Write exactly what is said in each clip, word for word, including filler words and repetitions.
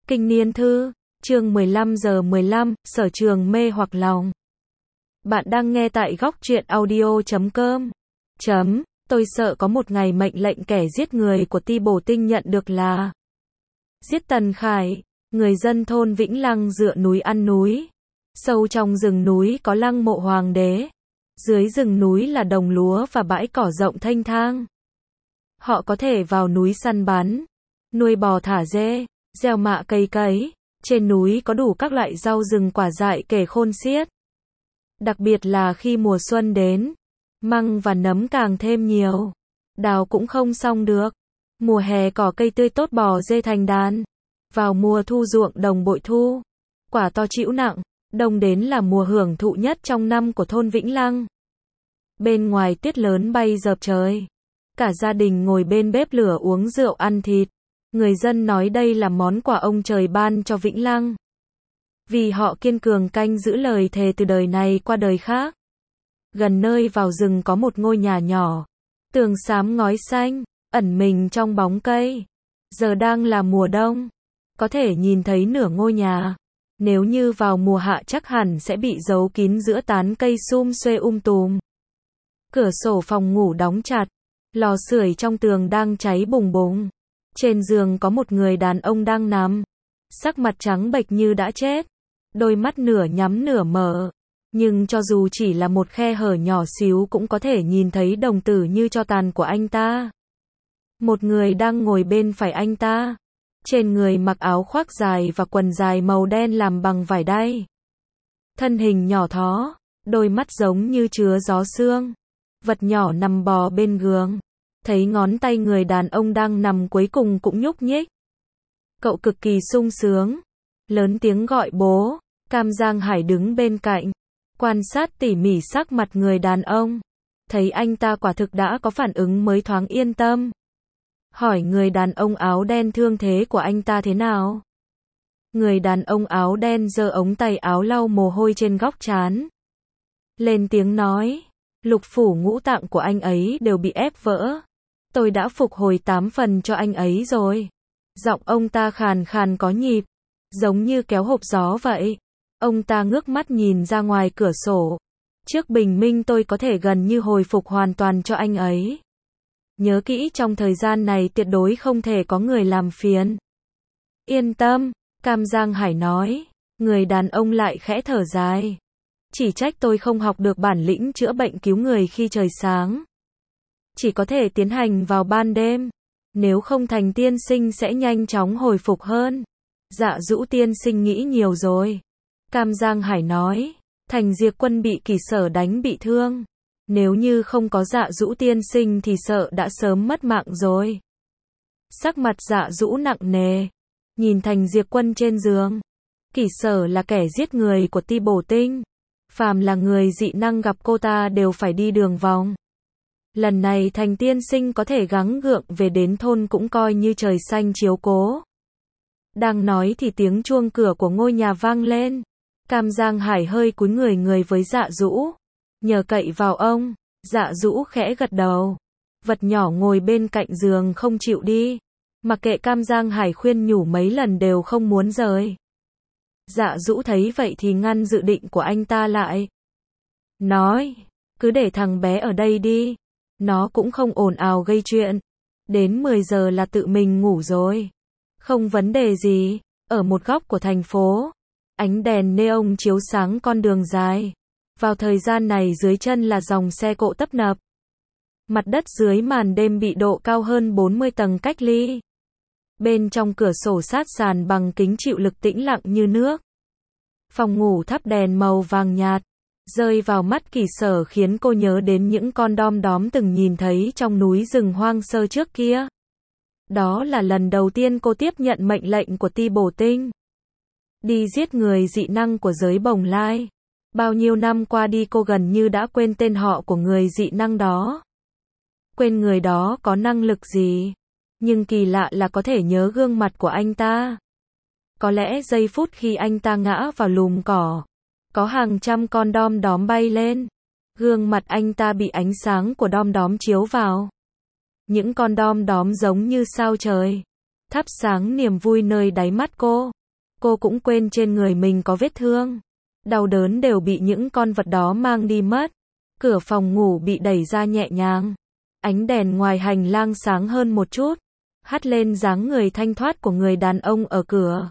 Kinh niên thư, chương mười lăm giờ mười lăm, sở trường mê hoặc lòng. Bạn đang nghe tại góc truyện audio chấm com. Chấm, tôi sợ có một ngày mệnh lệnh kẻ giết người của Ti Bổ Tinh nhận được là giết Tần Khải. Người dân thôn Vĩnh Lăng dựa núi ăn núi. Sâu trong rừng núi có lăng mộ hoàng đế. Dưới rừng núi là đồng lúa và bãi cỏ rộng thênh thang. Họ có thể vào núi săn bắn, nuôi bò thả dê, gieo mạ cây cấy. Trên núi có đủ các loại rau rừng quả dại kể khôn xiết. Đặc biệt là khi mùa xuân đến, măng và nấm càng thêm nhiều. Đào cũng không xong được. Mùa hè cỏ cây tươi tốt bò dê thành đàn. Vào mùa thu ruộng đồng bội thu. Quả to trĩu nặng. Đông đến là mùa hưởng thụ nhất trong năm của thôn Vĩnh Lăng. Bên ngoài tuyết lớn bay dợp trời. Cả gia đình ngồi bên bếp lửa uống rượu ăn thịt. Người dân nói đây là món quà ông trời ban cho Vĩnh Lăng. Vì họ kiên cường canh giữ lời thề từ đời này qua đời khác. Gần nơi vào rừng có một ngôi nhà nhỏ. Tường xám ngói xanh, ẩn mình trong bóng cây. Giờ đang là mùa đông. Có thể nhìn thấy nửa ngôi nhà. Nếu như vào mùa hạ chắc hẳn sẽ bị giấu kín giữa tán cây sum xuê um tùm. Cửa sổ phòng ngủ đóng chặt. Lò sưởi trong tường đang cháy bùng bùng. Trên giường có một người đàn ông đang nằm. Sắc mặt trắng bệch như đã chết. Đôi mắt nửa nhắm nửa mở. Nhưng cho dù chỉ là một khe hở nhỏ xíu cũng có thể nhìn thấy đồng tử như tro tàn của anh ta. Một người đang ngồi bên phải anh ta. Trên người mặc áo khoác dài và quần dài màu đen làm bằng vải đay. Thân hình nhỏ thó, đôi mắt giống như chứa gió sương. Vật nhỏ nằm bò bên giường. Thấy ngón tay người đàn ông đang nằm cuối cùng cũng nhúc nhích. Cậu cực kỳ sung sướng. Lớn tiếng gọi bố. Cam Giang Hải đứng bên cạnh. Quan sát tỉ mỉ sắc mặt người đàn ông. Thấy anh ta quả thực đã có phản ứng mới thoáng yên tâm. Hỏi người đàn ông áo đen thương thế của anh ta thế nào? Người đàn ông áo đen giơ ống tay áo lau mồ hôi trên góc trán. Lên tiếng nói. Lục phủ ngũ tạng của anh ấy đều bị ép vỡ. Tôi đã phục hồi tám phần cho anh ấy rồi. Giọng ông ta khàn khàn có nhịp. Giống như kéo hộp gió vậy. Ông ta ngước mắt nhìn ra ngoài cửa sổ. Trước bình minh tôi có thể gần như hồi phục hoàn toàn cho anh ấy. Nhớ kỹ trong thời gian này tuyệt đối không thể có người làm phiền. Yên tâm, Cam Giang Hải nói. Người đàn ông lại khẽ thở dài. Chỉ trách tôi không học được bản lĩnh chữa bệnh cứu người khi trời sáng. Chỉ có thể tiến hành vào ban đêm. Nếu không Thành tiên sinh sẽ nhanh chóng hồi phục hơn. Dạ Dũ tiên sinh nghĩ nhiều rồi. Cam Giang Hải nói. Thành Diệp Quân bị Kỳ Sở đánh bị thương. Nếu như không có Dạ Dũ tiên sinh thì sợ đã sớm mất mạng rồi. Sắc mặt Dạ Dũ nặng nề. Nhìn Thành Diệp Quân trên giường. Kỳ Sở là kẻ giết người của Ti Bổ Tinh. Phàm là người dị năng gặp cô ta đều phải đi đường vòng. Lần này Thành tiên sinh có thể gắng gượng về đến thôn cũng coi như trời xanh chiếu cố. Đang nói thì tiếng chuông cửa của ngôi nhà vang lên. Cam Giang Hải hơi cúi người người với Dạ Dũ. Nhờ cậy vào ông. Dạ Dũ khẽ gật đầu. Vật nhỏ ngồi bên cạnh giường không chịu đi. Mặc kệ Cam Giang Hải khuyên nhủ mấy lần đều không muốn rời. Dạ Dũ thấy vậy thì ngăn dự định của anh ta lại. Nói. Cứ để thằng bé ở đây đi. Nó cũng không ồn ào gây chuyện. Đến mười giờ là tự mình ngủ rồi. Không vấn đề gì. Ở một góc của thành phố. Ánh đèn neon chiếu sáng con đường dài. Vào thời gian này dưới chân là dòng xe cộ tấp nập. Mặt đất dưới màn đêm bị độ cao hơn bốn mươi tầng cách ly. Bên trong cửa sổ sát sàn bằng kính chịu lực tĩnh lặng như nước. Phòng ngủ thắp đèn màu vàng nhạt. Rơi vào mắt Kỳ Sở khiến cô nhớ đến những con đom đóm từng nhìn thấy trong núi rừng hoang sơ trước kia. Đó là lần đầu tiên cô tiếp nhận mệnh lệnh của Ti Bổ Tinh. Đi giết người dị năng của giới Bồng Lai. Bao nhiêu năm qua đi cô gần như đã quên tên họ của người dị năng đó. Quên người đó có năng lực gì. Nhưng kỳ lạ là có thể nhớ gương mặt của anh ta. Có lẽ giây phút khi anh ta ngã vào lùm cỏ. Có hàng trăm con đom đóm bay lên. Gương mặt anh ta bị ánh sáng của đom đóm chiếu vào. Những con đom đóm giống như sao trời. Thắp sáng niềm vui nơi đáy mắt cô. Cô cũng quên trên người mình có vết thương. Đau đớn đều bị những con vật đó mang đi mất. Cửa phòng ngủ bị đẩy ra nhẹ nhàng. Ánh đèn ngoài hành lang sáng hơn một chút, hắt lên dáng người thanh thoát của người đàn ông ở cửa.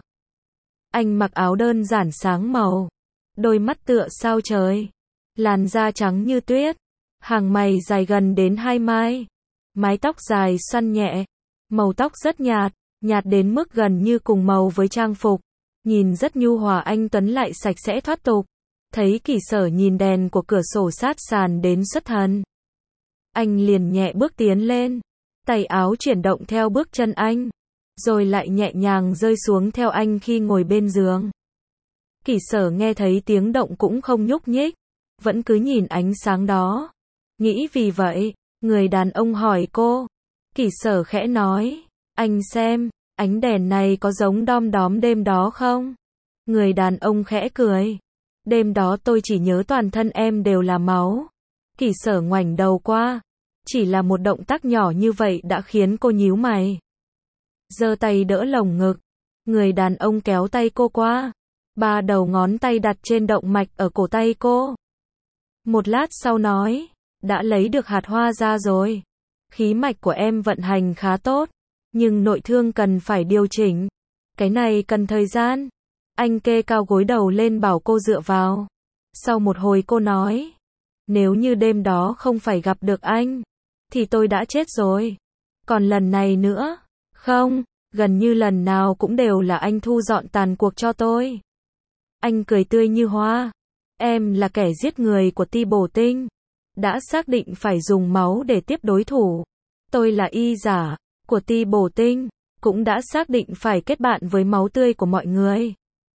Anh mặc áo đơn giản sáng màu, đôi mắt tựa sao trời, làn da trắng như tuyết, hàng mày dài gần đến hai mai, mái tóc dài xoăn nhẹ, màu tóc rất nhạt, nhạt đến mức gần như cùng màu với trang phục, nhìn rất nhu hòa. Anh tuấn lại sạch sẽ thoát tục. Thấy Kỷ Sở nhìn đèn của cửa sổ sát sàn đến xuất thần, anh liền nhẹ bước tiến lên, tay áo chuyển động theo bước chân anh, rồi lại nhẹ nhàng rơi xuống theo anh khi ngồi bên giường. Kỷ Sở nghe thấy tiếng động cũng không nhúc nhích, vẫn cứ nhìn ánh sáng đó. Nghĩ vì vậy, người đàn ông hỏi cô. Kỷ Sở khẽ nói, anh xem, ánh đèn này có giống đom đóm đêm đó không? Người đàn ông khẽ cười. Đêm đó tôi chỉ nhớ toàn thân em đều là máu. Kỷ Sở ngoảnh đầu qua. Chỉ là một động tác nhỏ như vậy đã khiến cô nhíu mày. Giơ tay đỡ lồng ngực. Người đàn ông kéo tay cô qua. Ba đầu ngón tay đặt trên động mạch ở cổ tay cô. Một lát sau nói, đã lấy được hạt hoa ra rồi. Khí mạch của em vận hành khá tốt, nhưng nội thương cần phải điều chỉnh. Cái này cần thời gian. Anh kê cao gối đầu lên bảo cô dựa vào. Sau một hồi cô nói, nếu như đêm đó không phải gặp được anh, thì tôi đã chết rồi. Còn lần này nữa, không, gần như lần nào cũng đều là anh thu dọn tàn cuộc cho tôi. Anh cười tươi như hoa. Em là kẻ giết người của Ti Bổ Tinh, đã xác định phải dùng máu để tiếp đối thủ. Tôi là y giả của Ti Bổ Tinh, cũng đã xác định phải kết bạn với máu tươi của mọi người.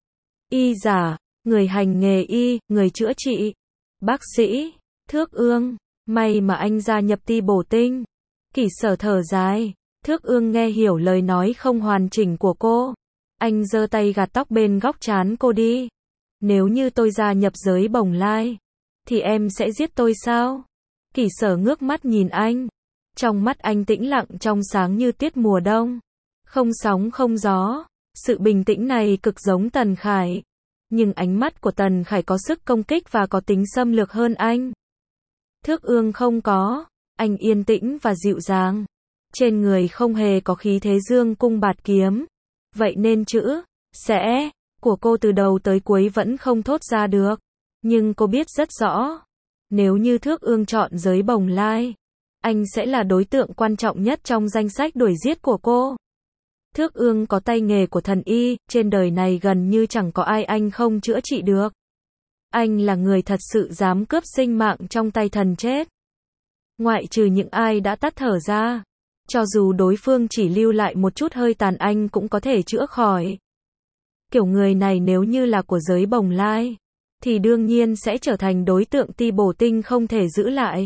Y giả, người hành nghề y, người chữa trị, bác sĩ, Thước Ương, may mà anh gia nhập Ti Bổ Tinh. Kỷ Sở thở dài. Thước Ương nghe hiểu lời nói không hoàn chỉnh của cô. Anh giơ tay gạt tóc bên góc trán cô đi. Nếu như tôi gia nhập giới Bồng Lai, thì em sẽ giết tôi sao? Kỷ Sở ngước mắt nhìn anh. Trong mắt anh tĩnh lặng trong sáng như tiết mùa đông. Không sóng không gió. Sự bình tĩnh này cực giống Tần Khải. Nhưng ánh mắt của Tần Khải có sức công kích và có tính xâm lược hơn anh. Thước Ương không có. Anh yên tĩnh và dịu dàng. Trên người không hề có khí thế dương cung bạt kiếm. Vậy nên chữ sẽ của cô từ đầu tới cuối vẫn không thốt ra được. Nhưng cô biết rất rõ, nếu như Thước Ương chọn giới Bồng Lai, anh sẽ là đối tượng quan trọng nhất trong danh sách đuổi giết của cô. Thước Ương có tay nghề của thần y, trên đời này gần như chẳng có ai anh không chữa trị được. Anh là người thật sự dám cướp sinh mạng trong tay thần chết. Ngoại trừ những ai đã tắt thở ra, cho dù đối phương chỉ lưu lại một chút hơi tàn anh cũng có thể chữa khỏi. Kiểu người này nếu như là của giới Bồng Lai, thì đương nhiên sẽ trở thành đối tượng Ti Bổ Tinh không thể giữ lại.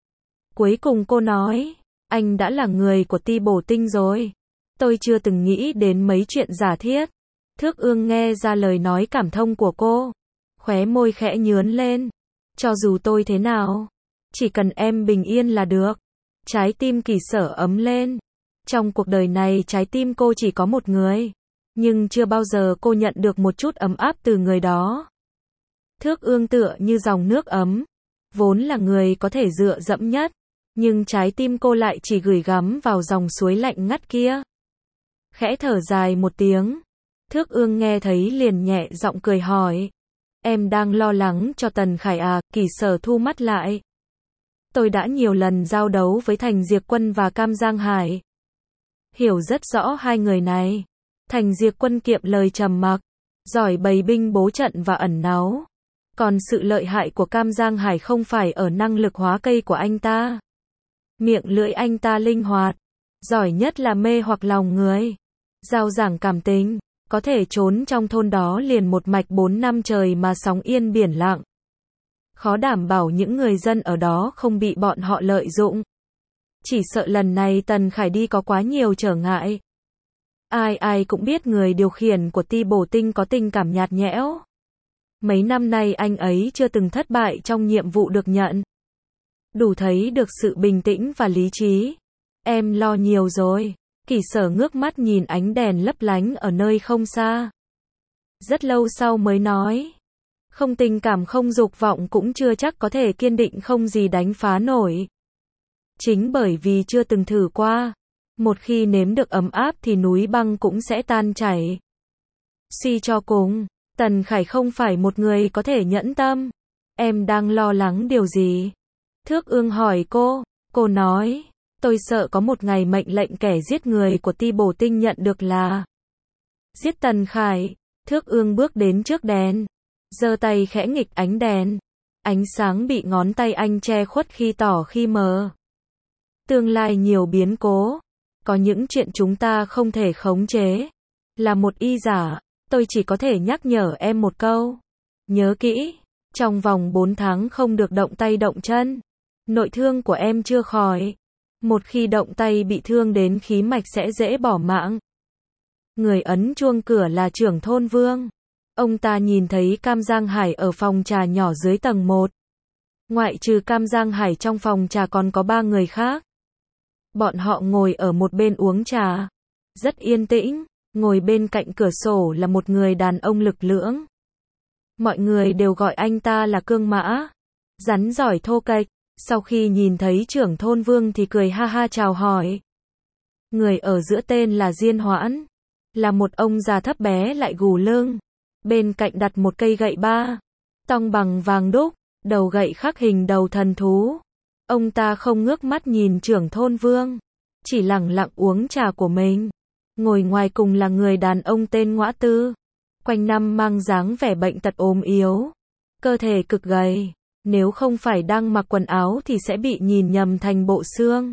Cuối cùng cô nói, anh đã là người của Ti Bổ Tinh rồi. Tôi chưa từng nghĩ đến mấy chuyện giả thiết. Thước Ương nghe ra lời nói cảm thông của cô. Khóe môi khẽ nhướn lên. Cho dù tôi thế nào, chỉ cần em bình yên là được. Trái tim Kỷ Sở ấm lên. Trong cuộc đời này trái tim cô chỉ có một người. Nhưng chưa bao giờ cô nhận được một chút ấm áp từ người đó. Thước Ương tựa như dòng nước ấm. Vốn là người có thể dựa dẫm nhất. Nhưng trái tim cô lại chỉ gửi gắm vào dòng suối lạnh ngắt kia. Khẽ thở dài một tiếng. Thước Ương nghe thấy liền nhẹ giọng cười hỏi. Em đang lo lắng cho Tần Khải à? Kỷ Sở thu mắt lại. Tôi đã nhiều lần giao đấu với Thành Diệp Quân và Cam Giang Hải. Hiểu rất rõ hai người này. Thành Diệp Quân kiệm lời trầm mặc, giỏi bày binh bố trận và ẩn náu. Còn sự lợi hại của Cam Giang Hải không phải ở năng lực hóa cây của anh ta. Miệng lưỡi anh ta linh hoạt, giỏi nhất là mê hoặc lòng người. Giao giảng cảm tình, có thể trốn trong thôn đó liền một mạch bốn năm trời mà sóng yên biển lặng. Khó đảm bảo những người dân ở đó không bị bọn họ lợi dụng. Chỉ sợ lần này Tần Khải đi có quá nhiều trở ngại. Ai ai cũng biết người điều khiển của Ti Bổ Tinh có tình cảm nhạt nhẽo. Mấy năm nay anh ấy chưa từng thất bại trong nhiệm vụ được nhận. Đủ thấy được sự bình tĩnh và lý trí. Em lo nhiều rồi. Kỷ Sở ngước mắt nhìn ánh đèn lấp lánh ở nơi không xa. rất lâu sau mới nói. Không tình cảm không dục vọng cũng chưa chắc có thể kiên định không gì đánh phá nổi. Chính bởi vì chưa từng thử qua, một khi nếm được ấm áp thì núi băng cũng sẽ tan chảy. Suy cho cùng, Tần Khải không phải một người có thể nhẫn tâm. Em đang lo lắng điều gì? Thước Ương hỏi cô, cô nói, tôi sợ có một ngày mệnh lệnh kẻ giết người của Ti Bổ Tinh nhận được là giết Tần Khải. Thước Ương bước đến trước đèn, giơ tay khẽ nghịch ánh đèn. Ánh sáng bị ngón tay anh che khuất khi tỏ khi mờ. Tương lai nhiều biến cố, có những chuyện chúng ta không thể khống chế. Là một y giả, tôi chỉ có thể nhắc nhở em một câu. Nhớ kỹ, trong vòng bốn tháng không được động tay động chân. Nội thương của em chưa khỏi. Một khi động tay bị thương đến khí mạch sẽ dễ bỏ mạng. Người ấn chuông cửa là trưởng thôn Vương. Ông ta nhìn thấy Cam Giang Hải ở phòng trà nhỏ dưới tầng một. Ngoại trừ Cam Giang Hải trong phòng trà còn có ba người khác. Bọn họ ngồi ở một bên uống trà. Rất yên tĩnh, ngồi bên cạnh cửa sổ là một người đàn ông lực lưỡng. Mọi người đều gọi anh ta là Cương Mã. Rắn giỏi thô kệch. Sau khi nhìn thấy trưởng thôn Vương thì cười ha ha chào hỏi. Người ở giữa tên là Diên Hoãn. Là một ông già thấp bé lại gù lưng. Bên cạnh đặt một cây gậy ba. Tong bằng vàng đúc, đầu gậy khắc hình đầu thần thú. Ông ta không ngước mắt nhìn trưởng thôn Vương. Chỉ lẳng lặng uống trà của mình. Ngồi ngoài cùng là người đàn ông tên Ngõa Tư. Quanh năm mang dáng vẻ bệnh tật ốm yếu. Cơ thể cực gầy. Nếu không phải đang mặc quần áo thì sẽ bị nhìn nhầm thành bộ xương.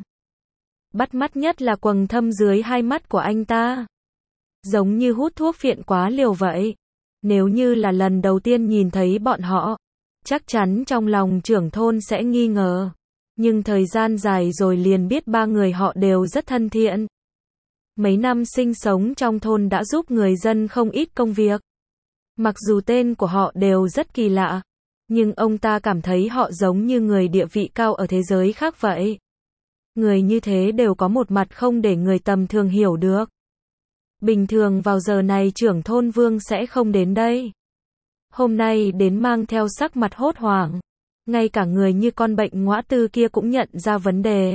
Bắt mắt nhất là quầng thâm dưới hai mắt của anh ta. Giống như hút thuốc phiện quá liều vậy. Nếu như là lần đầu tiên nhìn thấy bọn họ, chắc chắn trong lòng trưởng thôn sẽ nghi ngờ. Nhưng thời gian dài rồi liền biết ba người họ đều rất thân thiện. Mấy năm sinh sống trong thôn đã giúp người dân không ít công việc. Mặc dù tên của họ đều rất kỳ lạ, nhưng ông ta cảm thấy họ giống như người địa vị cao ở thế giới khác vậy. Người như thế đều có một mặt không để người tầm thường hiểu được. Bình thường vào giờ này trưởng thôn Vương sẽ không đến đây. Hôm nay đến mang theo sắc mặt hốt hoảng. Ngay cả người như con bệnh Ngõa Tư kia cũng nhận ra vấn đề.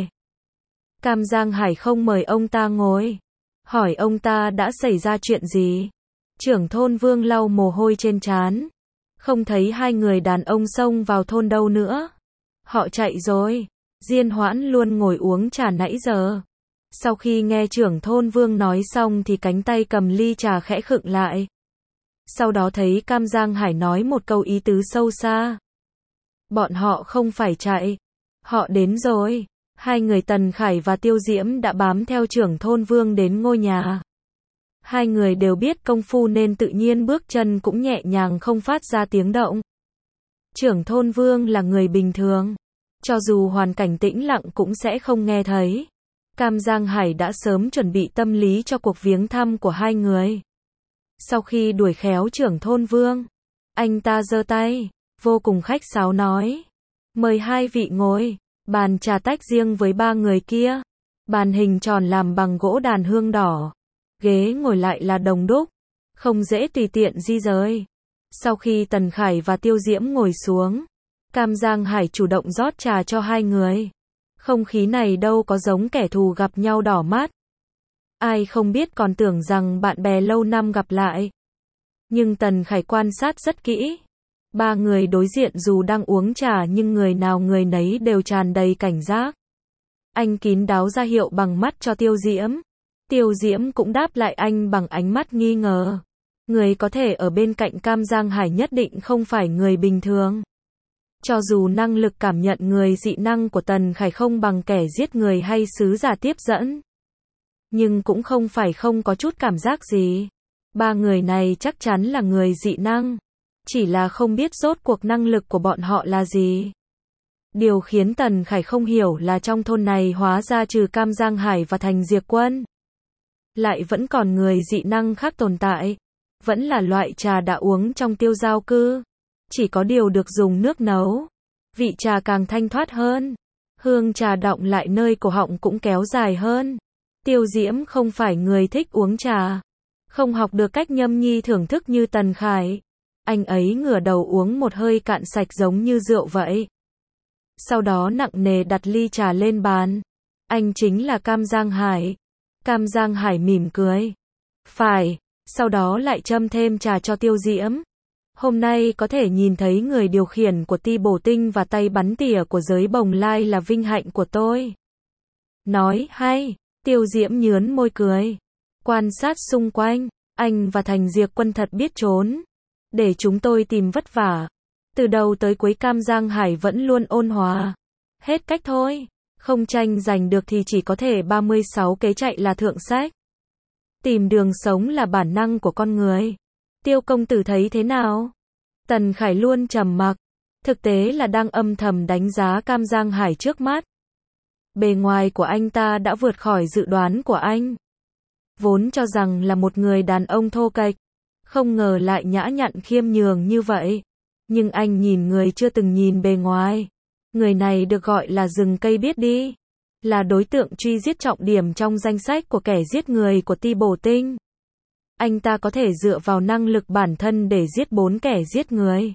Cam Giang Hải không mời ông ta ngồi. Hỏi ông ta đã xảy ra chuyện gì. Trưởng thôn Vương lau mồ hôi trên trán. Không thấy hai người đàn ông xông vào thôn đâu nữa. Họ chạy rồi. Diên Hoãn luôn ngồi uống trà nãy giờ. Sau khi nghe trưởng thôn Vương nói xong thì cánh tay cầm ly trà khẽ khựng lại. Sau đó thấy Cam Giang Hải nói một câu ý tứ sâu xa. Bọn họ không phải chạy. Họ đến rồi. Hai người Tần Khải và Tiêu Diễm đã bám theo trưởng thôn Vương đến ngôi nhà. Hai người đều biết công phu nên tự nhiên bước chân cũng nhẹ nhàng không phát ra tiếng động. Trưởng thôn Vương là người bình thường. Cho dù hoàn cảnh tĩnh lặng cũng sẽ không nghe thấy. Cam Giang Hải đã sớm chuẩn bị tâm lý cho cuộc viếng thăm của hai người. Sau khi đuổi khéo trưởng thôn Vương, anh ta giơ tay, vô cùng khách sáo nói. Mời hai vị ngồi, bàn trà tách riêng với ba người kia. Bàn hình tròn làm bằng gỗ đàn hương đỏ. Ghế ngồi lại là đồng đúc, không dễ tùy tiện di rời. Sau khi Tần Khải và Tiêu Diễm ngồi xuống, Cam Giang Hải chủ động rót trà cho hai người. Không khí này đâu có giống kẻ thù gặp nhau đỏ mắt. Ai không biết còn tưởng rằng bạn bè lâu năm gặp lại. Nhưng Tần Khải quan sát rất kỹ. Ba người đối diện dù đang uống trà nhưng người nào người nấy đều tràn đầy cảnh giác. Anh kín đáo ra hiệu bằng mắt cho Tiêu Diễm. Tiêu Diễm cũng đáp lại anh bằng ánh mắt nghi ngờ. Người có thể ở bên cạnh Cam Giang Hải nhất định không phải người bình thường. Cho dù năng lực cảm nhận người dị năng của Tần Khải không bằng kẻ giết người hay sứ giả tiếp dẫn, nhưng cũng không phải không có chút cảm giác gì. Ba người này chắc chắn là người dị năng. Chỉ là không biết rốt cuộc năng lực của bọn họ là gì. Điều khiến Tần Khải không hiểu là trong thôn này hóa ra trừ Cam Giang Hải và Thành Diệp Quân, lại vẫn còn người dị năng khác tồn tại. Vẫn là loại trà đã uống trong Tiêu Giao Cư. Chỉ có điều được dùng nước nấu. Vị trà càng thanh thoát hơn. Hương trà đọng lại nơi cổ họng cũng kéo dài hơn. Tiêu Diễm không phải người thích uống trà. Không học được cách nhâm nhi thưởng thức như Tần Khải. Anh ấy ngửa đầu uống một hơi cạn sạch giống như rượu vậy. Sau đó nặng nề đặt ly trà lên bàn. Anh chính là Cam Giang Hải. Cam Giang Hải mỉm cười. Phải. Sau đó lại châm thêm trà cho Tiêu Diễm. Hôm nay có thể nhìn thấy người điều khiển của ti bổ tinh và tay bắn tỉa của giới bồng lai là vinh hạnh của tôi. Nói hay. Tiêu Diễm nhướn môi cười. Quan sát xung quanh. Anh và Thành Diệp Quân thật biết trốn. Để chúng tôi tìm vất vả. Từ đầu tới cuối Cam Giang Hải vẫn luôn ôn hòa. Hết cách thôi. Không tranh giành được thì chỉ có thể ba mươi sáu kế chạy là thượng sách. Tìm đường sống là bản năng của con người. Tiêu công tử thấy thế nào? Tần Khải luôn trầm mặc. Thực tế là đang âm thầm đánh giá Cam Giang Hải trước mắt. Bề ngoài của anh ta đã vượt khỏi dự đoán của anh. Vốn cho rằng là một người đàn ông thô kệch. Không ngờ lại nhã nhặn khiêm nhường như vậy. Nhưng anh nhìn người chưa từng nhìn bề ngoài. Người này được gọi là rừng cây biết đi. Là đối tượng truy giết trọng điểm trong danh sách của kẻ giết người của ti bổ tinh. Anh ta có thể dựa vào năng lực bản thân để giết bốn kẻ giết người.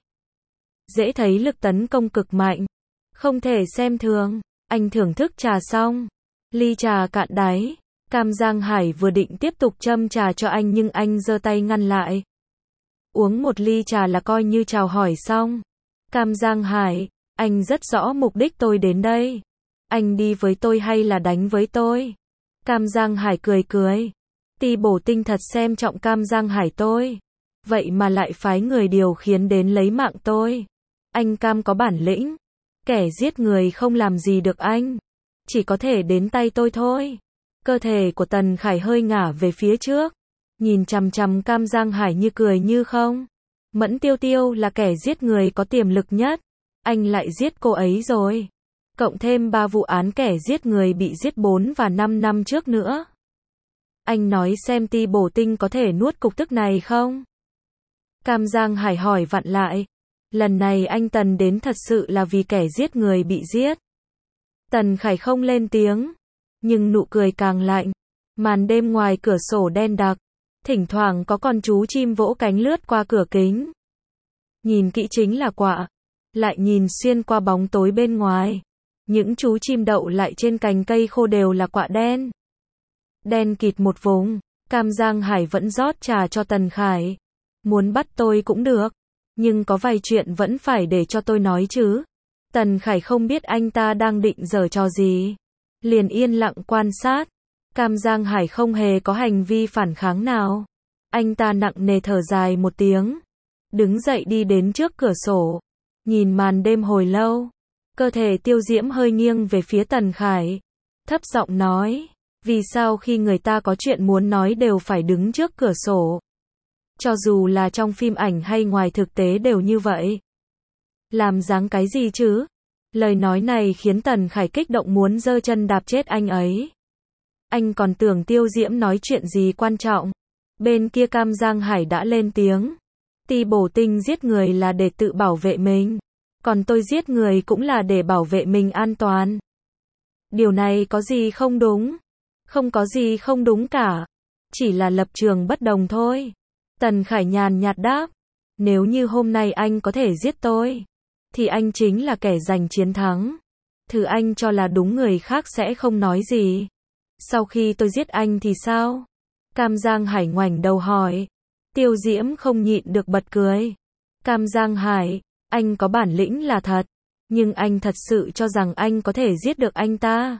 Dễ thấy lực tấn công cực mạnh. Không thể xem thường. Anh thưởng thức trà xong. Ly trà cạn đáy. Cam Giang Hải vừa định tiếp tục châm trà cho anh nhưng anh giơ tay ngăn lại. Uống một ly trà là coi như chào hỏi xong. Cam Giang Hải, anh rất rõ mục đích tôi đến đây. Anh đi với tôi hay là đánh với tôi? Cam Giang Hải cười cười. Ti bổ tinh thật xem trọng Cam Giang Hải tôi. Vậy mà lại phái người điều khiến đến lấy mạng tôi. Anh Cam có bản lĩnh. Kẻ giết người không làm gì được anh. Chỉ có thể đến tay tôi thôi. Cơ thể của Tần Khải hơi ngả về phía trước. Nhìn chằm chằm Cam Giang Hải như cười như không. Mẫn Tiêu Tiêu là kẻ giết người có tiềm lực nhất. Anh lại giết cô ấy rồi. Cộng thêm ba vụ án kẻ giết người bị giết bốn và năm năm trước nữa. Anh nói xem ti bổ tinh có thể nuốt cục tức này không? Cam Giang Hải hỏi vặn lại. Lần này anh Tần đến thật sự là vì kẻ giết người bị giết. Tần Khải không lên tiếng. Nhưng nụ cười càng lạnh. Màn đêm ngoài cửa sổ đen đặc. Thỉnh thoảng có con chú chim vỗ cánh lướt qua cửa kính. Nhìn kỹ chính là quạ. Lại nhìn xuyên qua bóng tối bên ngoài. Những chú chim đậu lại trên cành cây khô đều là quạ đen. Đen kịt một vùng. Cam Giang Hải vẫn rót trà cho Tần Khải. Muốn bắt tôi cũng được. Nhưng có vài chuyện vẫn phải để cho tôi nói chứ. Tần Khải không biết anh ta đang định giở trò gì. Liền yên lặng quan sát. Cam Giang Hải không hề có hành vi phản kháng nào. Anh ta nặng nề thở dài một tiếng. Đứng dậy đi đến trước cửa sổ. Nhìn màn đêm hồi lâu. Cơ thể Tiêu Diễm hơi nghiêng về phía Tần Khải. Thấp giọng nói. Vì sao khi người ta có chuyện muốn nói đều phải đứng trước cửa sổ? Cho dù là trong phim ảnh hay ngoài thực tế đều như vậy. Làm dáng cái gì chứ? Lời nói này khiến Tần Khải kích động muốn giơ chân đạp chết anh ấy. Anh còn tưởng Tiêu Diễm nói chuyện gì quan trọng. Bên kia Cam Giang Hải đã lên tiếng. Ti bổ tinh giết người là để tự bảo vệ mình. Còn tôi giết người cũng là để bảo vệ mình an toàn. Điều này có gì không đúng? Không có gì không đúng cả. Chỉ là lập trường bất đồng thôi. Tần Khải nhàn nhạt đáp. Nếu như hôm nay anh có thể giết tôi, thì anh chính là kẻ giành chiến thắng. Thứ anh cho là đúng người khác sẽ không nói gì. Sau khi tôi giết anh thì sao? Cam Giang Hải ngoảnh đầu hỏi. Tiêu Diễm không nhịn được bật cười. Cam Giang Hải, anh có bản lĩnh là thật. Nhưng anh thật sự cho rằng anh có thể giết được anh ta.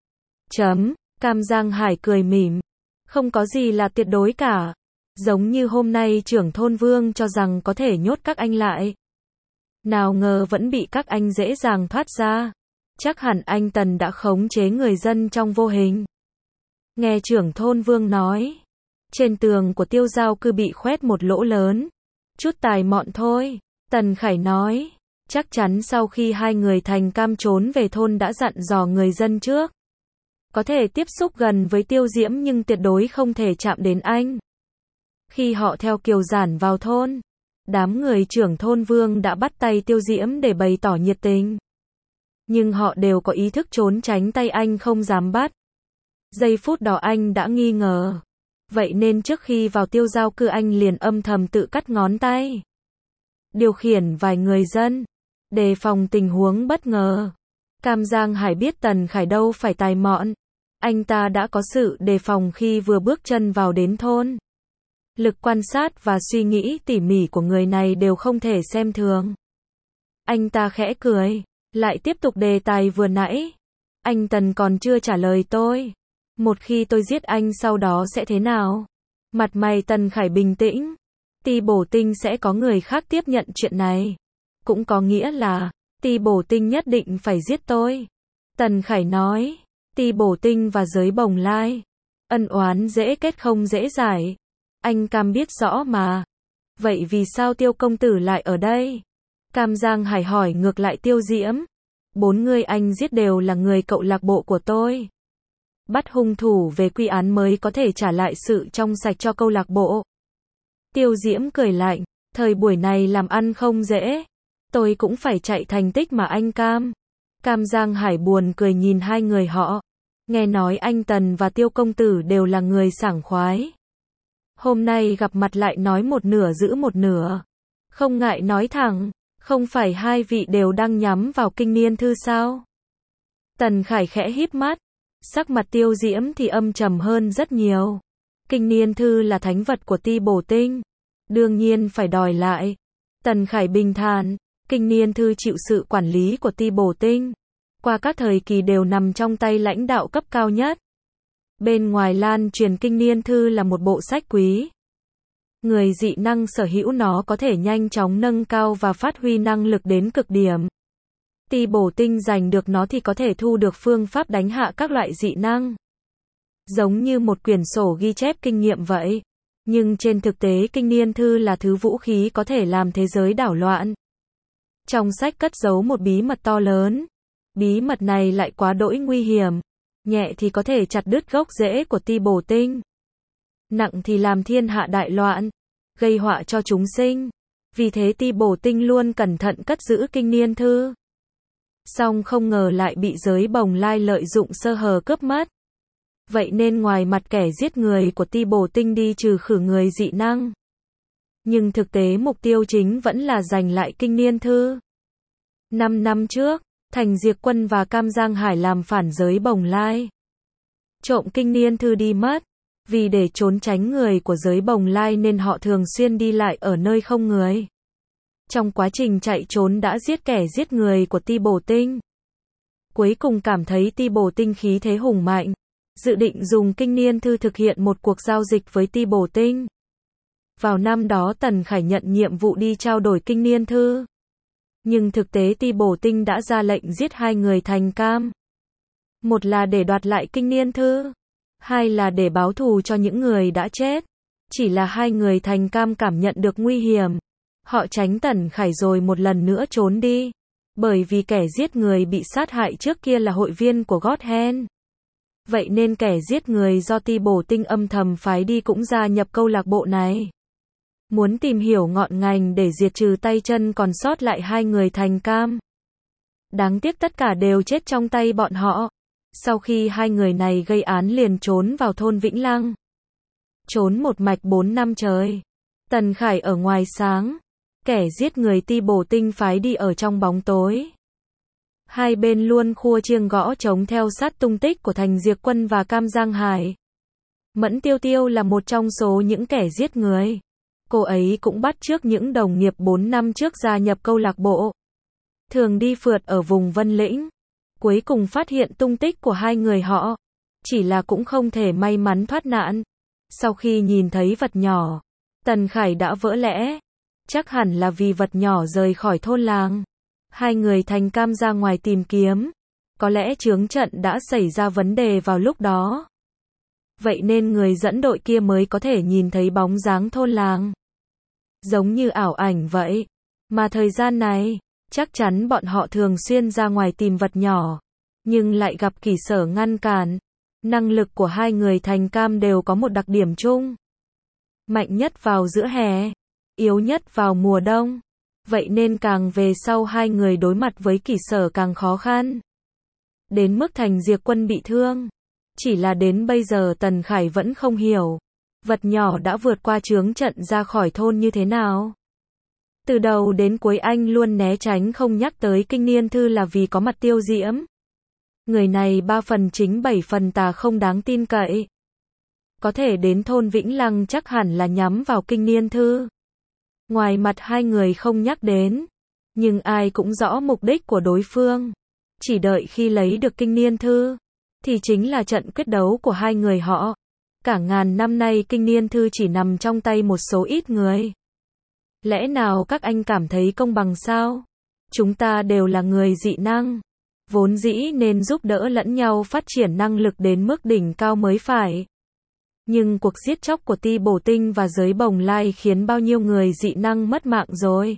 Chấm. Cam Giang Hải cười mỉm. Không có gì là tuyệt đối cả. Giống như hôm nay trưởng thôn Vương cho rằng có thể nhốt các anh lại. Nào ngờ vẫn bị các anh dễ dàng thoát ra. Chắc hẳn anh Tần đã khống chế người dân trong vô hình. Nghe trưởng thôn Vương nói. Trên tường của Tiêu Giao Cư bị khoét một lỗ lớn. Chút tài mọn thôi. Tần Khải nói. Chắc chắn sau khi hai người thành cam trốn về thôn đã dặn dò người dân trước. Có thể tiếp xúc gần với Tiêu Diễm nhưng tuyệt đối không thể chạm đến anh. Khi họ theo Kiều Giản vào thôn, đám người trưởng thôn Vương đã bắt tay Tiêu Diễm để bày tỏ nhiệt tình. Nhưng họ đều có ý thức trốn tránh tay anh không dám bắt. Giây phút đó anh đã nghi ngờ. Vậy nên trước khi vào tiêu giao cư anh liền âm thầm tự cắt ngón tay. Điều khiển vài người dân, đề phòng tình huống bất ngờ. Cam Giang Hải biết Tần Khải đâu phải tài mọn. Anh ta đã có sự đề phòng khi vừa bước chân vào đến thôn. Lực quan sát và suy nghĩ tỉ mỉ của người này đều không thể xem thường. Anh ta khẽ cười, lại tiếp tục đề tài vừa nãy. Anh Tần còn chưa trả lời tôi. Một khi tôi giết anh sau đó sẽ thế nào? Mặt mày Tần Khải bình tĩnh. Ti Bổ Tinh sẽ có người khác tiếp nhận chuyện này. Cũng có nghĩa là, Ti Bổ Tinh nhất định phải giết tôi. Tần Khải nói, Ti Bổ Tinh và giới Bồng Lai. Ân oán dễ kết không dễ giải. Anh Cam biết rõ mà. Vậy vì sao Tiêu công tử lại ở đây? Cam Giang Hải hỏi ngược lại Tiêu Diễm. Bốn người anh giết đều là người cậu lạc bộ của tôi. Bắt hung thủ về quy án mới có thể trả lại sự trong sạch cho câu lạc bộ. Tiêu Diễm cười lạnh, thời buổi này làm ăn không dễ. Tôi cũng phải chạy thành tích mà anh Cam. Cam Giang Hải buồn cười nhìn hai người họ. Nghe nói anh Tần và Tiêu công tử đều là người sảng khoái. Hôm nay gặp mặt lại nói một nửa giữ một nửa. Không ngại nói thẳng, không phải hai vị đều đang nhắm vào Kinh Niên Thư sao? Tần Khải khẽ híp mắt. Sắc mặt Tiêu Diễm thì âm trầm hơn rất nhiều. Kinh Niên Thư là thánh vật của Ti Bổ Tinh. Đương nhiên phải đòi lại. Tần Khải bình thản. Kinh Niên Thư chịu sự quản lý của Ti Bổ Tinh. Qua các thời kỳ đều nằm trong tay lãnh đạo cấp cao nhất. Bên ngoài lan truyền Kinh Niên Thư là một bộ sách quý. Người dị năng sở hữu nó có thể nhanh chóng nâng cao và phát huy năng lực đến cực điểm. Ti Bổ Tinh giành được nó thì có thể thu được phương pháp đánh hạ các loại dị năng. Giống như một quyển sổ ghi chép kinh nghiệm vậy. Nhưng trên thực tế Kinh Niên Thư là thứ vũ khí có thể làm thế giới đảo loạn. Trong sách cất giấu một bí mật to lớn. Bí mật này lại quá đỗi nguy hiểm. Nhẹ thì có thể chặt đứt gốc rễ của Ti Bổ Tinh. Nặng thì làm thiên hạ đại loạn. Gây họa cho chúng sinh. Vì thế Ti Bổ Tinh luôn cẩn thận cất giữ Kinh Niên Thư. Song không ngờ lại bị giới Bồng Lai lợi dụng sơ hở cướp mất. Vậy nên ngoài mặt kẻ giết người của Ti Bổ Tinh đi trừ khử người dị năng. Nhưng thực tế mục tiêu chính vẫn là giành lại Kinh Niên Thư. Năm năm trước, Thành Diệp Quân và Cam Giang Hải làm phản giới Bồng Lai. Trộm Kinh Niên Thư đi mất. Vì để trốn tránh người của giới Bồng Lai nên họ thường xuyên đi lại ở nơi không người. Trong quá trình chạy trốn đã giết kẻ giết người của Ti Bổ Tinh. Cuối cùng cảm thấy Ti Bổ Tinh khí thế hùng mạnh. Dự định dùng Kinh Niên Thư thực hiện một cuộc giao dịch với Ti Bổ Tinh. Vào năm đó Tần Khải nhận nhiệm vụ đi trao đổi Kinh Niên Thư. Nhưng thực tế Ti Bổ Tinh đã ra lệnh giết hai người thành Cam. Một là để đoạt lại Kinh Niên Thư. Hai là để báo thù cho những người đã chết. Chỉ là hai người thành Cam cảm nhận được nguy hiểm. Họ tránh Tần Khải rồi một lần nữa trốn đi. Bởi vì kẻ giết người bị sát hại trước kia là hội viên của Godhen. Vậy nên kẻ giết người do Ti Bổ Tinh âm thầm phái đi cũng gia nhập câu lạc bộ này. Muốn tìm hiểu ngọn ngành để diệt trừ tay chân còn sót lại hai người thành Cam. Đáng tiếc tất cả đều chết trong tay bọn họ. Sau khi hai người này gây án liền trốn vào thôn Vĩnh Lăng. Trốn một mạch bốn năm trời. Tần Khải ở ngoài sáng. Kẻ giết người Ti Bổ Tinh phái đi ở trong bóng tối. Hai bên luôn khua chiêng gõ trống theo sát tung tích của Thành Diệp Quân và Cam Giang Hải. Mẫn Tiêu Tiêu là một trong số những kẻ giết người. Cô ấy cũng bắt chước những đồng nghiệp bốn năm trước gia nhập câu lạc bộ. Thường đi phượt ở vùng Vân Lĩnh. Cuối cùng phát hiện tung tích của hai người họ. Chỉ là cũng không thể may mắn thoát nạn. Sau khi nhìn thấy vật nhỏ, Tần Khải đã vỡ lẽ. Chắc hẳn là vì vật nhỏ rời khỏi thôn làng. Hai người thành Cam ra ngoài tìm kiếm. Có lẽ chướng trận đã xảy ra vấn đề vào lúc đó. Vậy nên người dẫn đội kia mới có thể nhìn thấy bóng dáng thôn làng. Giống như ảo ảnh vậy. Mà thời gian này, chắc chắn bọn họ thường xuyên ra ngoài tìm vật nhỏ. Nhưng lại gặp Kỷ Sở ngăn cản. Năng lực của hai người thành Cam đều có một đặc điểm chung. Mạnh nhất vào giữa hè. Yếu nhất vào mùa đông. Vậy nên càng về sau hai người đối mặt với Kỷ Sở càng khó khăn. Đến mức Thành Diệp Quân bị thương. Chỉ là đến bây giờ Tần Khải vẫn không hiểu. vật nhỏ đã vượt qua chướng trận ra khỏi thôn như thế nào. Từ đầu đến cuối anh luôn né tránh không nhắc tới Kinh Niên Thư là vì có mặt Tiêu Diễm. Người này ba phần chính bảy phần tà, không đáng tin cậy. Có thể đến thôn Vĩnh Lăng chắc hẳn là nhắm vào Kinh Niên Thư. Ngoài mặt hai người không nhắc đến, nhưng ai cũng rõ mục đích của đối phương. Chỉ đợi khi lấy được Kinh Niên Thư, thì chính là trận quyết đấu của hai người họ. Cả ngàn năm nay Kinh Niên Thư chỉ nằm trong tay một số ít người. Lẽ nào các anh cảm thấy công bằng sao? Chúng ta đều là người dị năng. Vốn dĩ nên giúp đỡ lẫn nhau phát triển năng lực đến mức đỉnh cao mới phải. Nhưng cuộc giết chóc của Ti Bổ Tinh và Giới Bồng Lai khiến bao nhiêu người dị năng mất mạng rồi.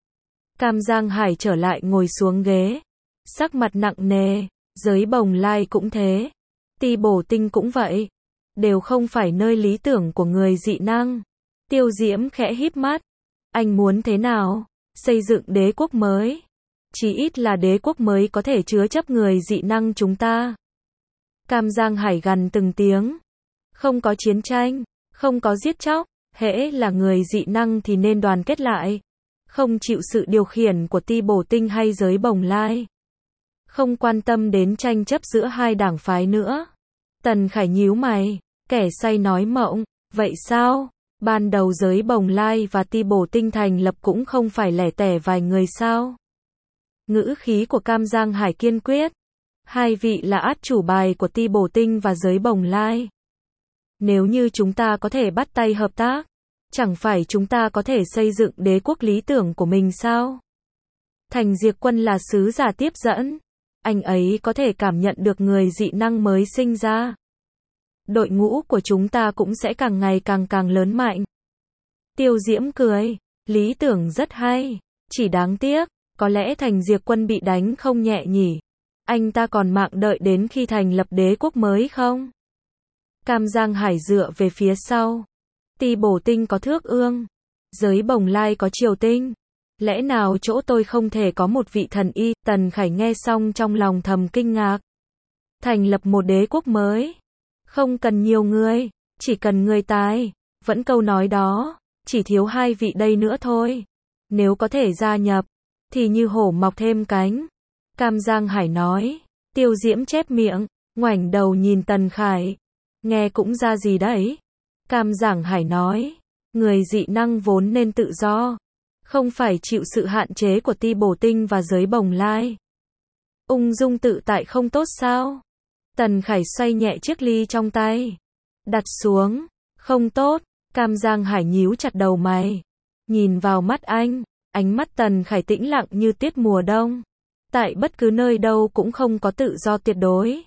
Cam Giang Hải trở lại ngồi xuống ghế. Sắc mặt nặng nề. Giới Bồng Lai cũng thế. Ti Bổ Tinh cũng vậy. Đều không phải nơi lý tưởng của người dị năng. Tiêu Diễm khẽ híp mắt. Anh muốn thế nào? Xây dựng đế quốc mới. Chỉ ít là đế quốc mới có thể chứa chấp người dị năng chúng ta. Cam Giang Hải gằn từng tiếng. Không có chiến tranh, không có giết chóc, hễ là người dị năng thì nên đoàn kết lại. Không chịu sự điều khiển của Ti Bổ Tinh hay Giới Bồng Lai. Không quan tâm đến tranh chấp giữa hai đảng phái nữa. Tần Khải nhíu mày, kẻ say nói mộng, vậy sao? Ban đầu Giới Bồng Lai và Ti Bổ Tinh thành lập cũng không phải lẻ tẻ vài người sao? Ngữ khí của Cam Giang Hải kiên quyết. Hai vị là át chủ bài của Ti Bổ Tinh và Giới Bồng Lai. Nếu như chúng ta có thể bắt tay hợp tác, chẳng phải chúng ta có thể xây dựng đế quốc lý tưởng của mình sao? Thành Diệp Quân là sứ giả tiếp dẫn. Anh ấy có thể cảm nhận được người dị năng mới sinh ra. Đội ngũ của chúng ta cũng sẽ càng ngày càng càng lớn mạnh. Tiêu Diễm cười. Lý tưởng rất hay. Chỉ đáng tiếc, có lẽ Thành Diệp Quân bị đánh không nhẹ nhỉ. Anh ta còn mạng đợi đến khi thành lập đế quốc mới không? Cam Giang Hải dựa về phía sau. Ti Bổ Tinh có Thước Ương. Giới Bồng Lai có Triều Tinh. Lẽ nào chỗ tôi không thể có một vị thần y? Tần Khải nghe xong trong lòng thầm kinh ngạc. Thành lập một đế quốc mới. Không cần nhiều người, chỉ cần người tài. Vẫn câu nói đó, chỉ thiếu hai vị đây nữa thôi. Nếu có thể gia nhập, thì như hổ mọc thêm cánh. Cam Giang Hải nói. Tiêu Diễm chép miệng, ngoảnh đầu nhìn Tần Khải. Nghe cũng ra gì đấy. Cam Giang Hải nói. Người dị năng vốn nên tự do. Không phải chịu sự hạn chế của Ti Bổ Tinh và Giới Bồng Lai. Ung dung tự tại không tốt sao? Tần Khải xoay nhẹ chiếc ly trong tay. Đặt xuống. Không tốt. Cam Giang Hải nhíu chặt đầu mày. Nhìn vào mắt anh. Ánh mắt Tần Khải tĩnh lặng như tiết mùa đông. Tại bất cứ nơi đâu cũng không có tự do tuyệt đối.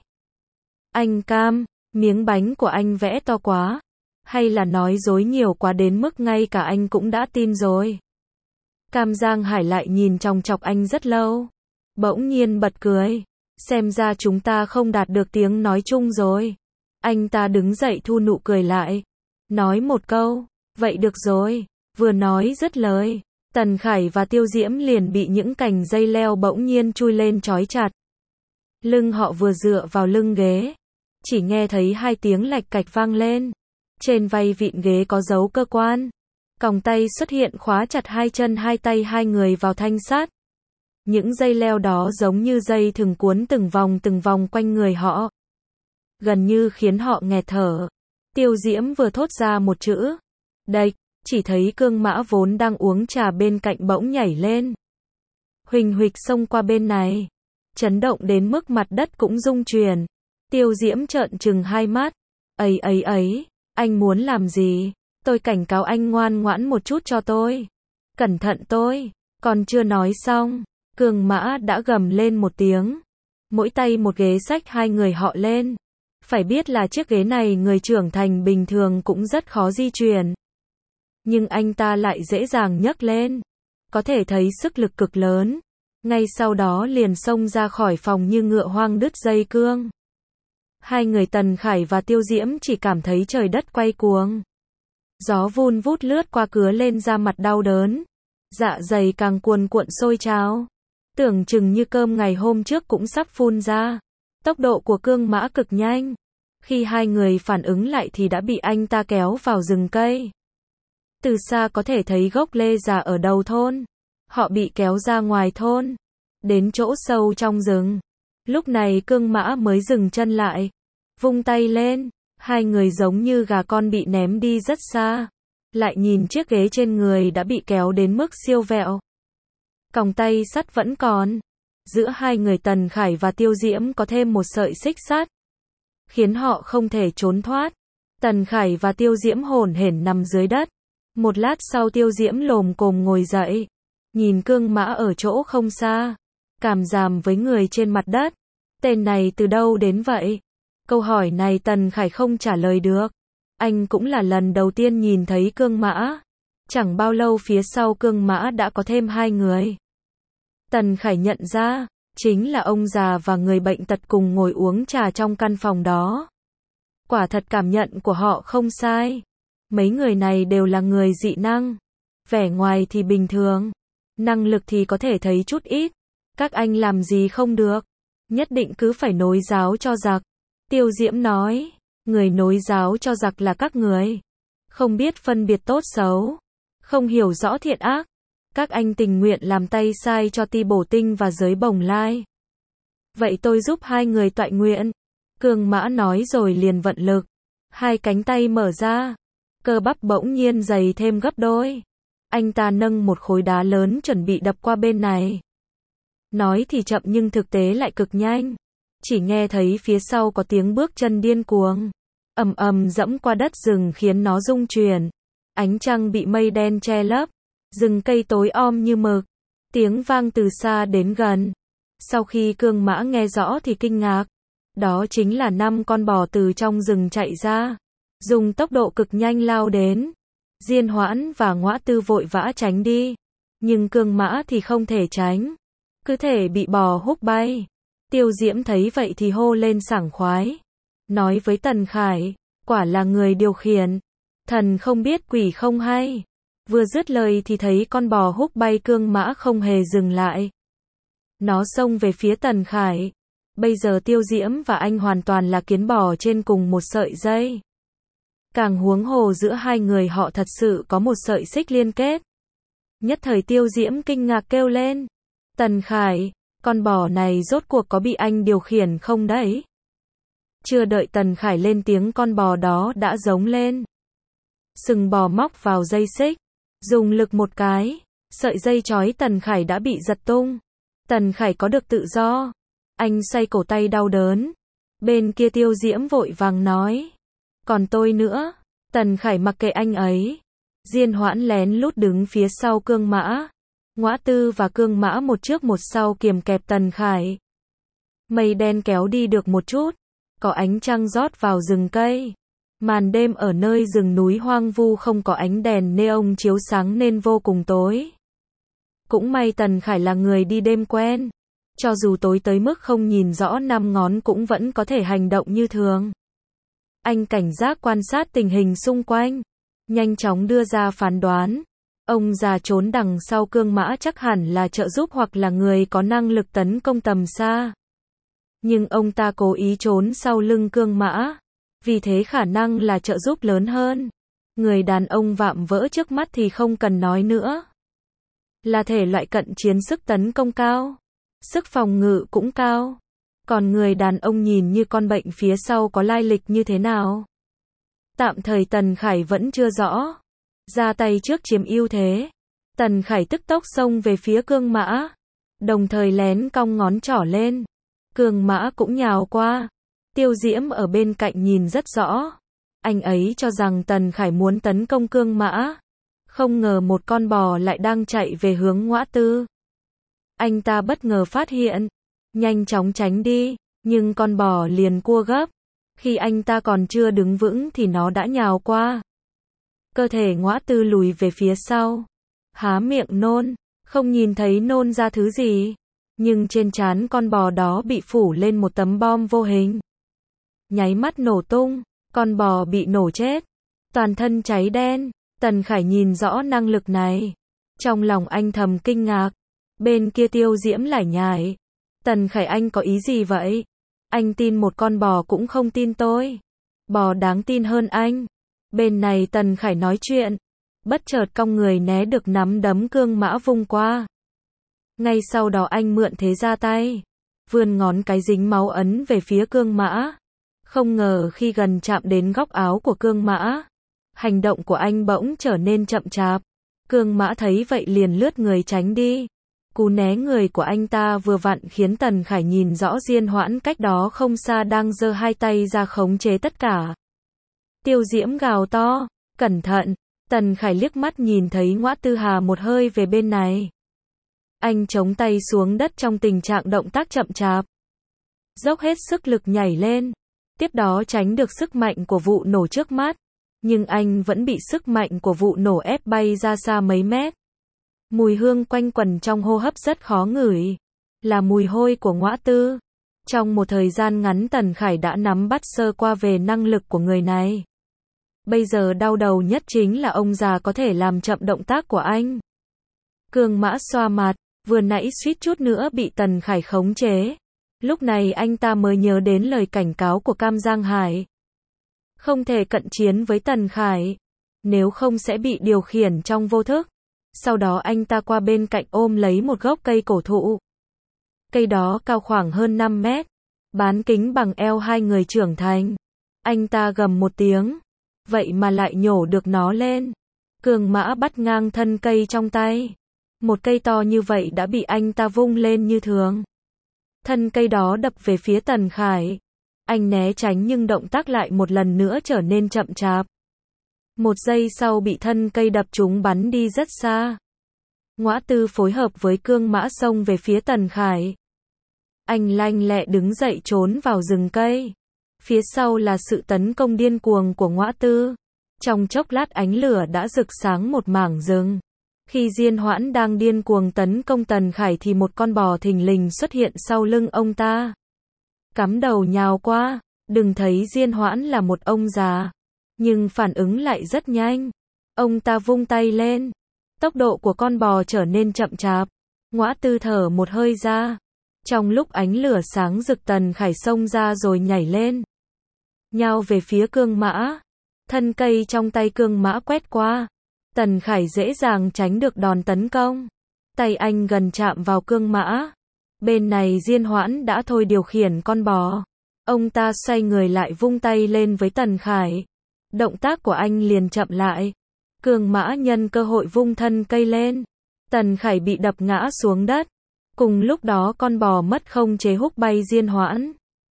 Anh Cam, miếng bánh của anh vẽ to quá. Hay là nói dối nhiều quá đến mức ngay cả anh cũng đã tin rồi. Cam Giang Hải lại nhìn chòng chọc anh rất lâu. Bỗng nhiên bật cười. Xem ra chúng ta không đạt được tiếng nói chung rồi. Anh ta đứng dậy thu nụ cười lại. Nói một câu. Vậy được rồi. Vừa nói dứt lời. Tần Khải và Tiêu Diễm liền bị những cành dây leo bỗng nhiên chui lên trói chặt. Lưng họ vừa dựa vào lưng ghế. Chỉ nghe thấy hai tiếng lạch cạch vang lên. Trên vai vịn ghế có dấu cơ quan. Còng tay xuất hiện khóa chặt hai chân hai tay hai người vào thanh sắt. Những dây leo đó giống như dây thừng cuốn từng vòng từng vòng quanh người họ. Gần như khiến họ nghẹt thở. Tiêu Diễm vừa thốt ra một chữ. Đạch, chỉ thấy cương mã vốn đang uống trà bên cạnh bỗng nhảy lên. Huỳnh huỵch xông qua bên này. Chấn động đến mức mặt đất cũng rung chuyển. Tiêu Diễm trợn trừng hai mắt. Ấy ấy ấy, anh muốn làm gì? Tôi cảnh cáo anh ngoan ngoãn một chút cho tôi. Cẩn thận tôi. Còn chưa nói xong. Cương mã đã gầm lên một tiếng. Mỗi tay một ghế xách hai người họ lên. Phải biết là chiếc ghế này người trưởng thành bình thường cũng rất khó di chuyển. Nhưng anh ta lại dễ dàng nhấc lên. Có thể thấy sức lực cực lớn. Ngay sau đó liền xông ra khỏi phòng như ngựa hoang đứt dây cương. Hai người Tần Khải và Tiêu Diễm chỉ cảm thấy trời đất quay cuồng. Gió vun vút lướt qua cứa lên da mặt đau đớn. Dạ dày càng cuồn cuộn sôi trào. Tưởng chừng như cơm ngày hôm trước cũng sắp phun ra. Tốc độ của cương mã cực nhanh. Khi hai người phản ứng lại thì đã bị anh ta kéo vào rừng cây. Từ xa có thể thấy gốc lê già ở đầu thôn. Họ bị kéo ra ngoài thôn, đến chỗ sâu trong rừng. Lúc này Cương Mã mới dừng chân lại, vung tay lên, hai người giống như gà con bị ném đi rất xa. Lại nhìn chiếc ghế trên người đã bị kéo đến mức siêu vẹo. Còng tay sắt vẫn còn. Giữa hai người Tần Khải và Tiêu Diễm có thêm một sợi xích sắt, khiến họ không thể trốn thoát. Tần Khải và Tiêu Diễm hổn hển nằm dưới đất. Một lát sau Tiêu Diễm lồm cồm ngồi dậy, nhìn Cương Mã ở chỗ không xa, cảm giảm với người trên mặt đất. Tên này từ đâu đến vậy? Câu hỏi này Tần Khải không trả lời được. Anh cũng là lần đầu tiên nhìn thấy Cương Mã. Chẳng bao lâu phía sau Cương Mã đã có thêm hai người. Tần Khải nhận ra, chính là ông già và người bệnh tật cùng ngồi uống trà trong căn phòng đó. Quả thật cảm nhận của họ không sai. Mấy người này đều là người dị năng. Vẻ ngoài thì bình thường. Năng lực thì có thể thấy chút ít. Các anh làm gì không được. Nhất định cứ phải nối giáo cho giặc. Tiêu Diễm nói. Người nối giáo cho giặc là các người. Không biết phân biệt tốt xấu. Không hiểu rõ thiện ác. Các anh tình nguyện làm tay sai cho Ti Bổ Tinh và giới Bồng Lai. Vậy tôi giúp hai người toại nguyện. Cương Mã nói rồi liền vận lực. Hai cánh tay mở ra. Cơ bắp bỗng nhiên dày thêm gấp đôi. Anh ta nâng một khối đá lớn chuẩn bị đập qua bên này. Nói thì chậm nhưng thực tế lại cực nhanh. Chỉ nghe thấy phía sau có tiếng bước chân điên cuồng. Ầm ầm dẫm qua đất rừng khiến nó rung chuyển. Ánh trăng bị mây đen che lấp. Rừng cây tối om như mực. Tiếng vang từ xa đến gần. Sau khi Cương Mã nghe rõ thì kinh ngạc. Đó chính là năm con bò từ trong rừng chạy ra. Dùng tốc độ cực nhanh lao đến. Diên Hoãn và Ngõa Tư vội vã tránh đi. Nhưng Cương Mã thì không thể tránh. Cứ thể bị bò húc bay. Tiêu Diễm thấy vậy thì hô lên sảng khoái. Nói với Tần Khải. Quả là người điều khiển. Thần không biết quỷ không hay. Vừa dứt lời thì thấy con bò húc bay Cương Mã không hề dừng lại. Nó xông về phía Tần Khải. Bây giờ Tiêu Diễm và anh hoàn toàn là kiến bò trên cùng một sợi dây. Càng huống hồ giữa hai người họ thật sự có một sợi xích liên kết. Nhất thời Tiêu Diễm kinh ngạc kêu lên. Tần Khải, con bò này rốt cuộc có bị anh điều khiển không đấy? Chưa đợi Tần Khải lên tiếng con bò đó đã giống lên. Sừng bò móc vào dây xích. Dùng lực một cái. Sợi dây trói Tần Khải đã bị giật tung. Tần Khải có được tự do. Anh xoay cổ tay đau đớn. Bên kia Tiêu Diễm vội vàng nói. Còn tôi nữa. Tần Khải mặc kệ anh ấy. Diên Hoãn lén lút đứng phía sau Cương Mã. Ngõa Tư và Cương Mã một trước một sau kiềm kẹp Tần Khải. Mây đen kéo đi được một chút. Có ánh trăng rót vào rừng cây. Màn đêm ở nơi rừng núi hoang vu không có ánh đèn neon chiếu sáng nên vô cùng tối. Cũng may Tần Khải là người đi đêm quen. Cho dù tối tới mức không nhìn rõ năm ngón cũng vẫn có thể hành động như thường. Anh cảnh giác quan sát tình hình xung quanh. Nhanh chóng đưa ra phán đoán. Ông già trốn đằng sau Cương Mã chắc hẳn là trợ giúp hoặc là người có năng lực tấn công tầm xa. Nhưng ông ta cố ý trốn sau lưng Cương Mã. Vì thế khả năng là trợ giúp lớn hơn. Người đàn ông vạm vỡ trước mắt thì không cần nói nữa. Là thể loại cận chiến sức tấn công cao. Sức phòng ngự cũng cao. Còn người đàn ông nhìn như con bệnh phía sau có lai lịch như thế nào? Tạm thời Tần Khải vẫn chưa rõ. Ra tay trước chiếm ưu thế. Tần Khải tức tốc xông về phía Cương Mã. Đồng thời lén cong ngón trỏ lên. Cương Mã cũng nhào qua. Tiêu Diễm ở bên cạnh nhìn rất rõ. Anh ấy cho rằng Tần Khải muốn tấn công Cương Mã. Không ngờ một con bò lại đang chạy về hướng Ngõa Tư. Anh ta bất ngờ phát hiện. Nhanh chóng tránh đi. Nhưng con bò liền cua gấp. Khi anh ta còn chưa đứng vững thì nó đã nhào qua. Cơ thể Ngõa Tư lùi về phía sau. Há miệng nôn. Không nhìn thấy nôn ra thứ gì. Nhưng trên trán con bò đó bị phủ lên một tấm bom vô hình. Nháy mắt nổ tung. Con bò bị nổ chết. Toàn thân cháy đen. Tần Khải nhìn rõ năng lực này. Trong lòng anh thầm kinh ngạc. Bên kia Tiêu Diễm lải nhải. Tần Khải anh có ý gì vậy? Anh tin một con bò cũng không tin tôi. Bò đáng tin hơn anh. Bên này Tần Khải nói chuyện, bất chợt cong người né được nắm đấm Cương Mã vung qua. Ngay sau đó anh mượn thế ra tay, vươn ngón cái dính máu ấn về phía Cương Mã. Không ngờ khi gần chạm đến góc áo của Cương Mã, hành động của anh bỗng trở nên chậm chạp. Cương Mã thấy vậy liền lướt người tránh đi. Cú né người của anh ta vừa vặn khiến Tần Khải nhìn rõ Diên Hoãn cách đó không xa đang giơ hai tay ra khống chế tất cả. Tiêu Diễm gào to, cẩn thận. Tần Khải liếc mắt nhìn thấy Ngõa Tư Hà một hơi về bên này. Anh chống tay xuống đất trong tình trạng động tác chậm chạp, dốc hết sức lực nhảy lên, tiếp đó tránh được sức mạnh của vụ nổ trước mắt, nhưng anh vẫn bị sức mạnh của vụ nổ ép bay ra xa mấy mét. Mùi hương quanh quẩn trong hô hấp rất khó ngửi, là mùi hôi của Ngõa Tư. Trong một thời gian ngắn Tần Khải đã nắm bắt sơ qua về năng lực của người này. Bây giờ đau đầu nhất chính là ông già có thể làm chậm động tác của anh. Cương Mã xoa mặt, vừa nãy suýt chút nữa bị Tần Khải khống chế. Lúc này anh ta mới nhớ đến lời cảnh cáo của Cam Giang Hải. Không thể cận chiến với Tần Khải, nếu không sẽ bị điều khiển trong vô thức. Sau đó anh ta qua bên cạnh ôm lấy một gốc cây cổ thụ. Cây đó cao khoảng hơn năm mét, bán kính bằng eo hai người trưởng thành. Anh ta gầm một tiếng, vậy mà lại nhổ được nó lên. Cương Mã bắt ngang thân cây trong tay. Một cây to như vậy đã bị anh ta vung lên như thường. Thân cây đó đập về phía Tần Khải. Anh né tránh nhưng động tác lại một lần nữa trở nên chậm chạp. Một giây sau bị thân cây đập trúng bắn đi rất xa. Ngõa Tư phối hợp với Cương Mã xông về phía Tần Khải. Anh lanh lẹ đứng dậy trốn vào rừng cây. Phía sau là sự tấn công điên cuồng của Ngõa Tư. Trong chốc lát ánh lửa đã rực sáng một mảng rừng. Khi Diên Hoãn đang điên cuồng tấn công Tần Khải thì một con bò thình lình xuất hiện sau lưng ông ta. Cắm đầu nhào qua, đừng thấy Diên Hoãn là một ông già, nhưng phản ứng lại rất nhanh. Ông ta vung tay lên, tốc độ của con bò trở nên chậm chạp. Ngõa Tư thở một hơi ra. Trong lúc ánh lửa sáng rực Tần Khải xông ra rồi nhảy lên, nhào về phía Cương Mã. Thân cây trong tay Cương Mã quét qua. Tần Khải dễ dàng tránh được đòn tấn công. Tay anh gần chạm vào Cương Mã. Bên này Diên Hoãn đã thôi điều khiển con bò. Ông ta xoay người lại vung tay lên với Tần Khải. Động tác của anh liền chậm lại. Cương Mã nhân cơ hội vung thân cây lên. Tần Khải bị đập ngã xuống đất. Cùng lúc đó con bò mất không chế húc bay Diên Hoãn.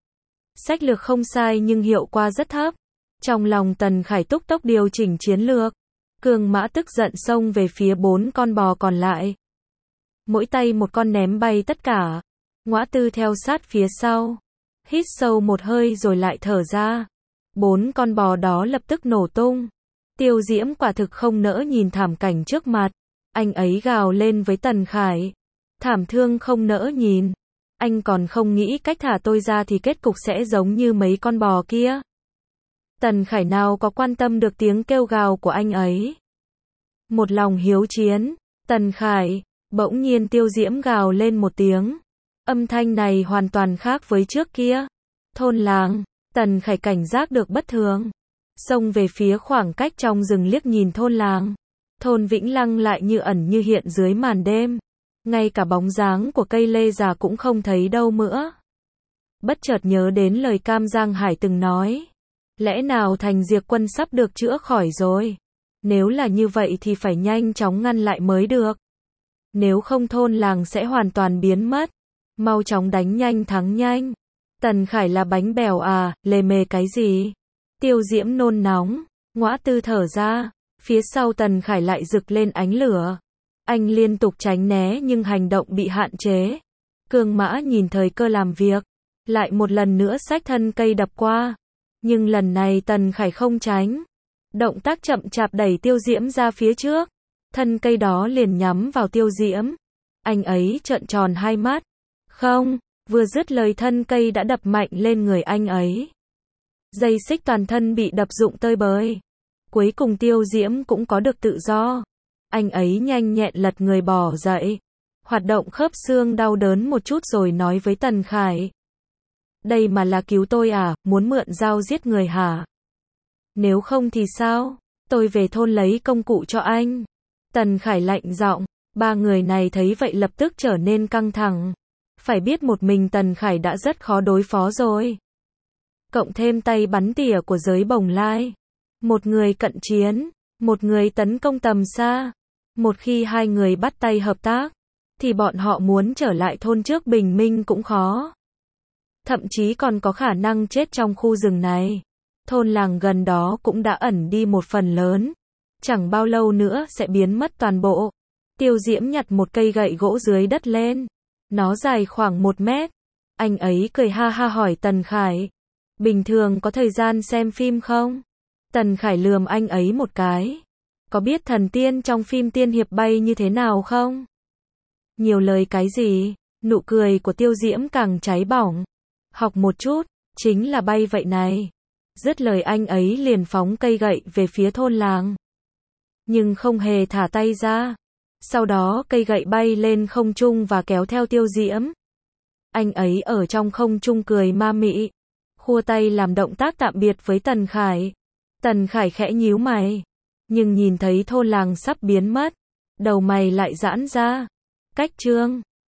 Sách lược không sai nhưng hiệu quả rất thấp. Trong lòng Tần Khải túc tốc điều chỉnh chiến lược. Cương Mã tức giận xông về phía bốn con bò còn lại. Mỗi tay một con ném bay tất cả. Ngõa Tư theo sát phía sau. Hít sâu một hơi rồi lại thở ra. Bốn con bò đó lập tức nổ tung. Tiêu Diễm quả thực không nỡ nhìn thảm cảnh trước mặt. Anh ấy gào lên với Tần Khải. Thảm thương không nỡ nhìn. Anh còn không nghĩ cách thả tôi ra thì kết cục sẽ giống như mấy con bò kia. Tần Khải nào có quan tâm được tiếng kêu gào của anh ấy. Một lòng hiếu chiến. Tần Khải. Bỗng nhiên Tiêu Diễm gào lên một tiếng. Âm thanh này hoàn toàn khác với trước kia. Thôn làng. Tần Khải cảnh giác được bất thường. Xông về phía khoảng cách trong rừng liếc nhìn thôn làng. Thôn Vĩnh Lăng lại như ẩn như hiện dưới màn đêm. Ngay cả bóng dáng của cây lê già cũng không thấy đâu nữa. Bất chợt nhớ đến lời Cam Giang Hải từng nói. Lẽ nào Thành Diệp Quân sắp được chữa khỏi rồi? Nếu là như vậy thì phải nhanh chóng ngăn lại mới được. Nếu không thôn làng sẽ hoàn toàn biến mất. Mau chóng đánh nhanh thắng nhanh. Tần Khải là bánh bèo à, lề mề cái gì? Tiêu Diễm nôn nóng. Ngõa Tư thở ra. Phía sau Tần Khải lại rực lên ánh lửa. Anh liên tục tránh né nhưng hành động bị hạn chế. Cương Mã nhìn thời cơ làm việc. Lại một lần nữa xách thân cây đập qua. Nhưng lần này Tần Khải không tránh. Động tác chậm chạp đẩy Tiêu Diễm ra phía trước. Thân cây đó liền nhắm vào Tiêu Diễm. Anh ấy trợn tròn hai mắt. Không, vừa dứt lời thân cây đã đập mạnh lên người anh ấy. Dây xích toàn thân bị đập rụng tơi bời. Cuối cùng Tiêu Diễm cũng có được tự do. Anh ấy nhanh nhẹn lật người bò dậy. Hoạt động khớp xương đau đớn một chút rồi nói với Tần Khải. Đây mà là cứu tôi à, muốn mượn dao giết người hả? Nếu không thì sao? Tôi về thôn lấy công cụ cho anh. Tần Khải lạnh giọng. Ba người này thấy vậy lập tức trở nên căng thẳng. Phải biết một mình Tần Khải đã rất khó đối phó rồi. Cộng thêm tay bắn tỉa của giới bồng lai. Một người cận chiến, một người tấn công tầm xa. Một khi hai người bắt tay hợp tác, thì bọn họ muốn trở lại thôn trước bình minh cũng khó. Thậm chí còn có khả năng chết trong khu rừng này. Thôn làng gần đó cũng đã ẩn đi một phần lớn. Chẳng bao lâu nữa sẽ biến mất toàn bộ. Tiêu Diễm nhặt một cây gậy gỗ dưới đất lên. Nó dài khoảng một mét. Anh ấy cười ha ha hỏi Tần Khải. Bình thường có thời gian xem phim không? Tần Khải lườm anh ấy một cái. Có biết thần tiên trong phim tiên hiệp bay như thế nào không? Nhiều lời cái gì? Nụ cười của Tiêu Diễm càng cháy bỏng. Học một chút, chính là bay vậy này. Dứt lời anh ấy liền phóng cây gậy về phía thôn làng. Nhưng không hề thả tay ra. Sau đó cây gậy bay lên không trung và kéo theo Tiêu Diễm. Anh ấy ở trong không trung cười ma mị. Khua tay làm động tác tạm biệt với Tần Khải. Tần Khải khẽ nhíu mày. Nhưng nhìn thấy thôn làng sắp biến mất. Đầu mày lại giãn ra. Cách chương